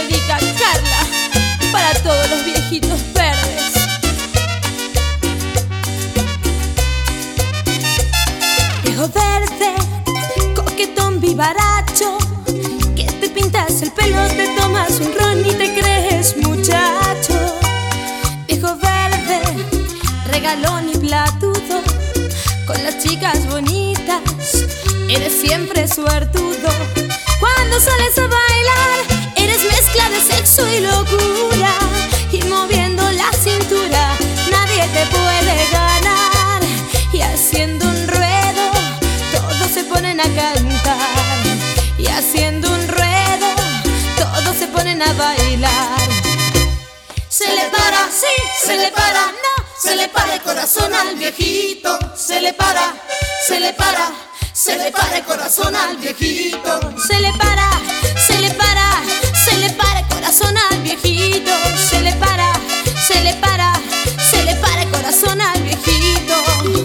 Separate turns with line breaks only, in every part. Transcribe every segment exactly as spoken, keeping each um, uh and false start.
dedica Carla para todos los viejitos verdes. Viejo verde, coquetón vivaracho, que te pintas el pelo, te tomas un ron y te crees muchacho. Viejo verde, regalón y platudo, con las chicas bonitas eres siempre suertudo. Cuando sales a bailar eres mezcla de sexo y locura, y moviendo la cintura nadie te puede ganar. Y haciendo un ruedo todos se ponen a cantar, y haciendo un ruedo todos se ponen a bailar.
Se le para, sí, se le para, no, se le para el corazón al viejito. Se le para, se le para, se le para el corazón al viejito.
Se le para, se le para, se le para el corazón al viejito. Se le para, se le para, se le para el corazón al viejito.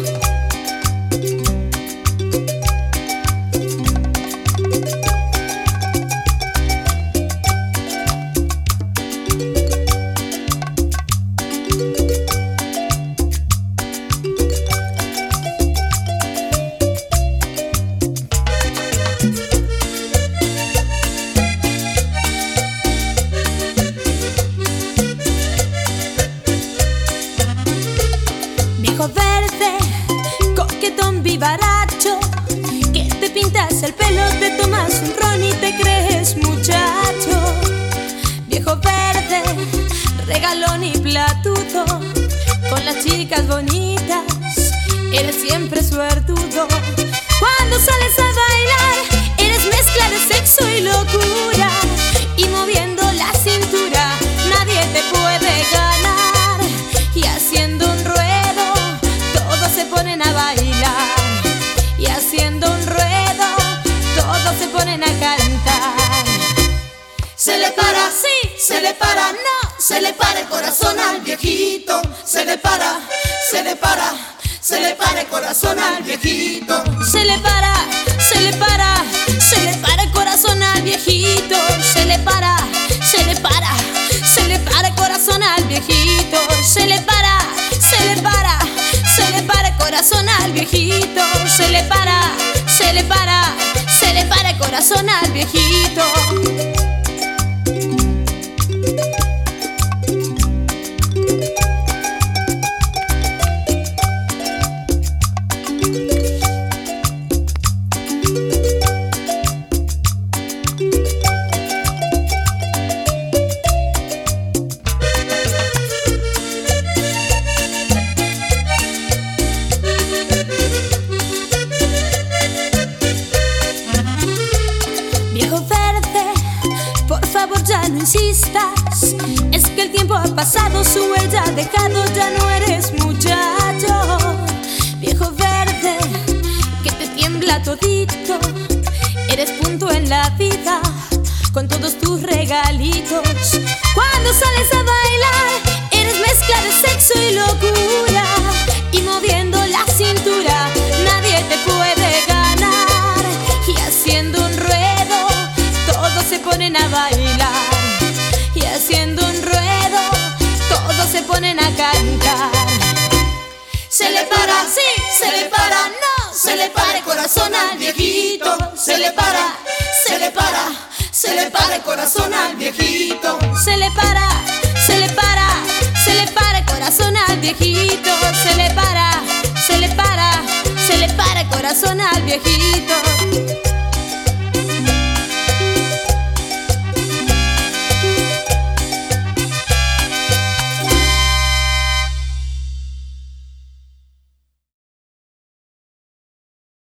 Viejo verde, coquetón vivaracho, que te pintas el pelo, te tomas un ron y te crees muchacho. Viejo verde, regalón y platudo, con las chicas bonitas eres siempre suertudo. Cuando sales a bailar eres mezcla de sexo y locura, y moviendo la cintura nadie te puede ganar. Y haciendo un ruedo todos se ponen a bailar, y haciendo un ruedo todos se ponen a cantar.
Se le para, sí, se le para, no, se le para el corazón al viejito. Se le para, se le para, se le para el corazón al viejito.
Se le para, se le para, se le para el corazón al viejito. Se le para, se le para, se le para el corazón al viejito. Se le para, se le para, se le para el corazón al viejito. Se le para, se le para, se le para el corazón al viejito. Viejo verde, por favor ya no insistas, es que el tiempo ha pasado, su huella ha dejado, ya no eres muchacho. Viejo verde, que te tiembla todito, eres punto en la vida, con todos tus regalitos. Cuando sales a bailar eres mezcla de sexo y locura, y moviendo la cintura nadie te puede ganar. Y haciendo un ruedo todos se ponen a bailar, y haciendo un ruedo todos se ponen a cantar.
Se le para, sí, se le para, no, se le para el corazón al viejito. Se le para, se le para, se le para el corazón al viejito.
Se le para, se le para, se le para el corazón al viejito. Se le para, se le para, se le para el corazón al viejito.